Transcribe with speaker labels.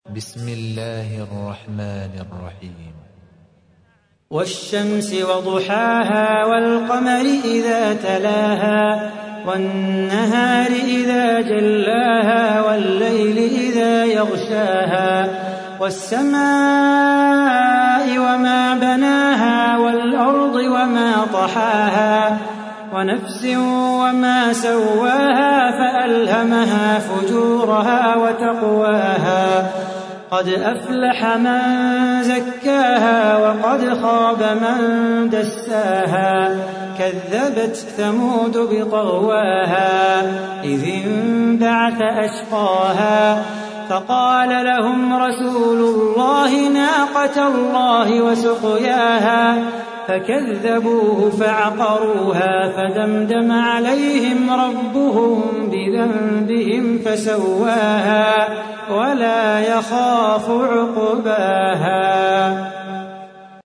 Speaker 1: بسم الله الرحمن الرحيم.
Speaker 2: والشمس وضحاها والقمر إذا تلاها والنهار إذا جلاها والليل إذا يغشاها والسماء وما بناها والأرض وما طحاها ونفس وما سواها فألهمها فجورها وتقواها قد أفلح من زكاها وقد خاب من دساها كذبت ثمود بطغواها إذ انبعث أشقاها فقال لهم رسول الله ناقة الله وسقياها فكذبوه فعقروها فدمدم عليهم ربهم بذنبهم فسواها ولا يخاف عقباها.